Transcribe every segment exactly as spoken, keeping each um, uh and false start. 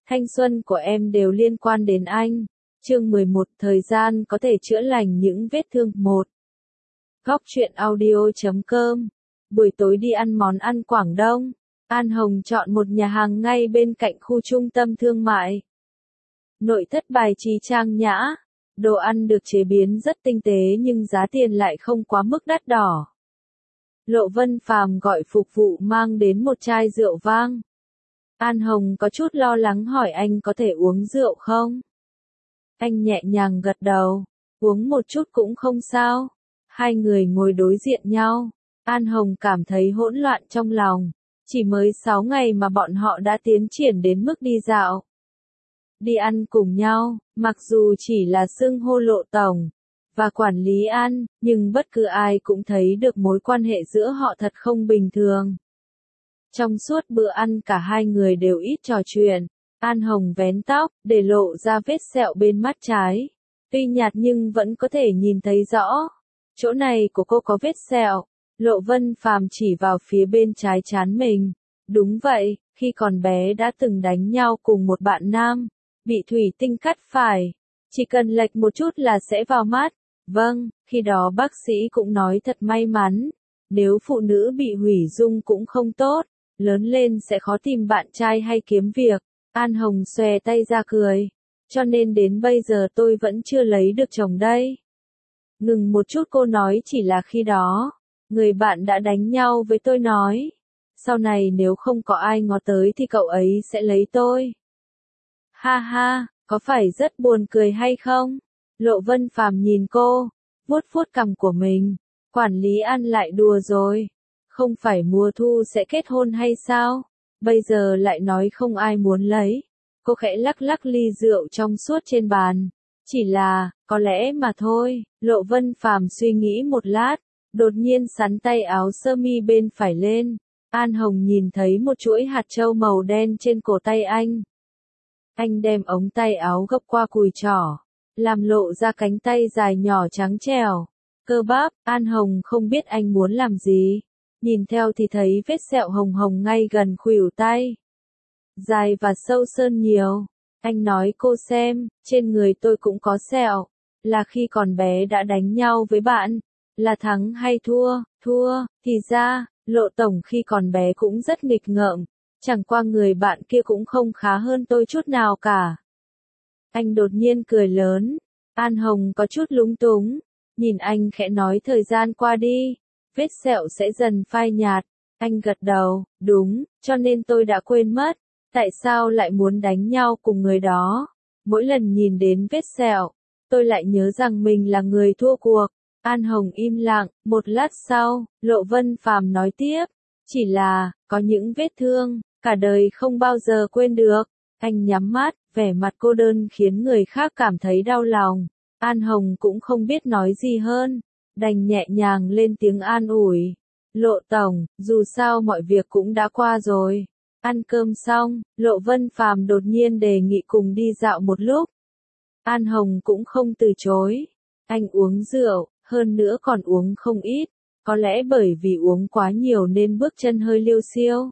Thanh xuân của em đều liên quan đến anh. Chương mười một, thời gian có thể chữa lành những vết thương. một. Góc truyện audio chấm com. Buổi tối đi ăn món ăn Quảng Đông. An Hồng chọn một nhà hàng ngay bên cạnh khu trung tâm thương mại. Nội thất bài trí trang nhã. Đồ ăn được chế biến rất tinh tế nhưng giá tiền lại không quá mức đắt đỏ. Lộ Vân Phàm gọi phục vụ mang đến một chai rượu vang. An Hồng có chút lo lắng hỏi anh có thể uống rượu không? Anh nhẹ nhàng gật đầu, uống một chút cũng không sao. Hai người ngồi đối diện nhau. An Hồng cảm thấy hỗn loạn trong lòng. Chỉ mới sáu ngày mà bọn họ đã tiến triển đến mức đi dạo. Đi ăn cùng nhau, mặc dù chỉ là xưng hô Lộ tổng và quản lý An, nhưng bất cứ ai cũng thấy được mối quan hệ giữa họ thật không bình thường. Trong suốt bữa ăn cả hai người đều ít trò chuyện. An Hồng vén tóc, để lộ ra vết sẹo bên mắt trái. Tuy nhạt nhưng vẫn có thể nhìn thấy rõ. Chỗ này của cô có vết sẹo. Lộ Vân Phàm chỉ vào phía bên trái trán mình. Đúng vậy, khi còn bé đã từng đánh nhau cùng một bạn nam. Bị thủy tinh cắt phải. Chỉ cần lệch một chút là sẽ vào mắt. Vâng, khi đó bác sĩ cũng nói thật may mắn. Nếu phụ nữ bị hủy dung cũng không tốt. Lớn lên sẽ khó tìm bạn trai hay kiếm việc. An Hồng xòe tay ra cười. Cho nên đến bây giờ tôi vẫn chưa lấy được chồng đây. Ngừng một chút cô nói chỉ là khi đó. Người bạn đã đánh nhau với tôi nói. Sau này nếu không có ai ngó tới thì cậu ấy sẽ lấy tôi. Ha ha, có phải rất buồn cười hay không? Lộ Vân Phàm nhìn cô. Vuốt vuốt cằm của mình. Quản lý An lại đùa rồi. Không phải mùa thu sẽ kết hôn hay sao? Bây giờ lại nói không ai muốn lấy. Cô khẽ lắc lắc ly rượu trong suốt trên bàn. Chỉ là, có lẽ mà thôi. Lộ Vân Phàm suy nghĩ một lát. Đột nhiên sắn tay áo sơ mi bên phải lên. An Hồng nhìn thấy một chuỗi hạt châu màu đen trên cổ tay anh. Anh đem ống tay áo gấp qua cùi trỏ. Làm lộ ra cánh tay dài nhỏ trắng trẻo. Cơ bắp, An Hồng không biết anh muốn làm gì. Nhìn theo thì thấy vết sẹo hồng hồng ngay gần khuỷu tay. Dài và sâu sơn nhiều. Anh nói cô xem, trên người tôi cũng có sẹo. Là khi còn bé đã đánh nhau với bạn. Là thắng hay thua, thua, thì ra, Lộ tổng khi còn bé cũng rất nghịch ngợm. Chẳng qua người bạn kia cũng không khá hơn tôi chút nào cả. Anh đột nhiên cười lớn. An Hồng có chút lúng túng. Nhìn anh khẽ nói thời gian qua đi. Vết sẹo sẽ dần phai nhạt. Anh gật đầu, đúng, cho nên tôi đã quên mất. Tại sao lại muốn đánh nhau cùng người đó? Mỗi lần nhìn đến vết sẹo, tôi lại nhớ rằng mình là người thua cuộc. An Hồng im lặng, một lát sau, Lộ Vân Phàm nói tiếp. Chỉ là, có những vết thương, cả đời không bao giờ quên được. Anh nhắm mắt, vẻ mặt cô đơn khiến người khác cảm thấy đau lòng. An Hồng cũng không biết nói gì hơn. Đành nhẹ nhàng lên tiếng an ủi. Lộ tổng, dù sao mọi việc cũng đã qua rồi. Ăn cơm xong, Lộ Vân Phàm đột nhiên đề nghị cùng đi dạo một lúc. An Hồng cũng không từ chối. Anh uống rượu, hơn nữa còn uống không ít. Có lẽ bởi vì uống quá nhiều nên bước chân hơi liêu xiêu.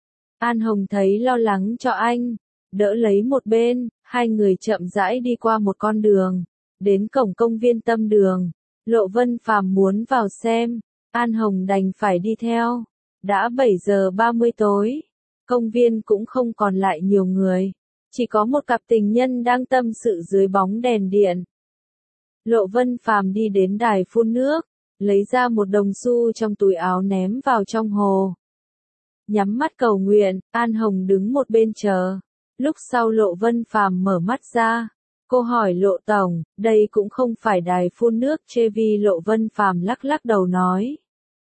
An Hồng thấy lo lắng cho anh. Đỡ lấy một bên, hai người chậm rãi đi qua một con đường. Đến cổng công viên Tâm Đường. Lộ Vân Phàm muốn vào xem. An Hồng đành phải đi theo. Đã bảy giờ ba mươi tối. Công viên cũng không còn lại nhiều người. Chỉ có một cặp tình nhân đang tâm sự dưới bóng đèn điện. Lộ Vân Phàm đi đến đài phun nước. Lấy ra một đồng xu trong túi áo ném vào trong hồ. Nhắm mắt cầu nguyện, An Hồng đứng một bên chờ. Lúc sau Lộ Vân Phàm mở mắt ra. Cô hỏi Lộ tổng, đây cũng không phải đài phun nước Trevi. Lộ Vân Phàm lắc lắc đầu nói.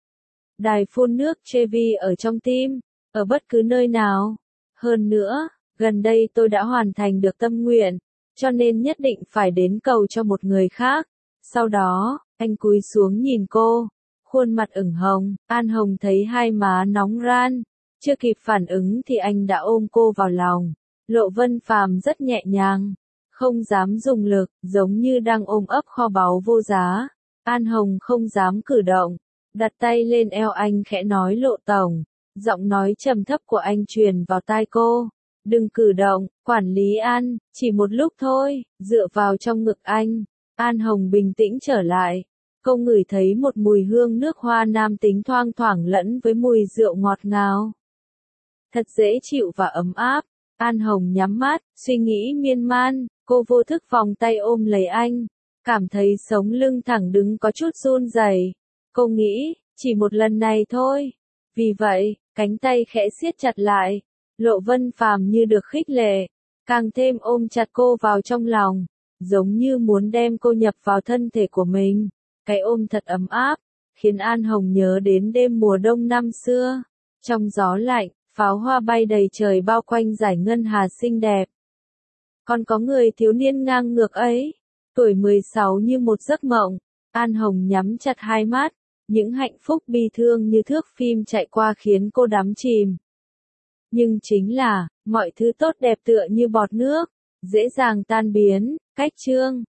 Đài phun nước Trevi ở trong tim, ở bất cứ nơi nào. Hơn nữa, gần đây tôi đã hoàn thành được tâm nguyện, cho nên nhất định phải đến cầu cho một người khác. Sau đó, anh cúi xuống nhìn cô, khuôn mặt ửng hồng. An Hồng thấy hai má nóng ran, chưa kịp phản ứng thì anh đã ôm cô vào lòng. Lộ Vân Phàm rất nhẹ nhàng, không dám dùng lực, giống như đang ôm ấp kho báu vô giá. An Hồng không dám cử động, đặt tay lên eo anh khẽ nói Lộ tổng. Giọng nói trầm thấp của anh truyền vào tai cô. Đừng cử động, quản lý An, chỉ một lúc thôi, dựa vào trong ngực anh. An Hồng bình tĩnh trở lại. Cô ngửi thấy một mùi hương nước hoa nam tính thoang thoảng lẫn với mùi rượu ngọt ngào. Thật dễ chịu và ấm áp. An Hồng nhắm mắt, suy nghĩ miên man, cô vô thức vòng tay ôm lấy anh. Cảm thấy sống lưng thẳng đứng có chút run rẩy. Cô nghĩ, chỉ một lần này thôi. Vì vậy, cánh tay khẽ siết chặt lại. Lộ Vân Phàm như được khích lệ, càng thêm ôm chặt cô vào trong lòng, giống như muốn đem cô nhập vào thân thể của mình. Cái ôm thật ấm áp, khiến An Hồng nhớ đến đêm mùa đông năm xưa. Trong gió lạnh, pháo hoa bay đầy trời bao quanh dải ngân hà xinh đẹp. Còn có người thiếu niên ngang ngược ấy, tuổi mười sáu như một giấc mộng. An Hồng nhắm chặt hai mắt, những hạnh phúc bi thương như thước phim chạy qua khiến cô đắm chìm. Nhưng chính là, mọi thứ tốt đẹp tựa như bọt nước, dễ dàng tan biến. Cách chương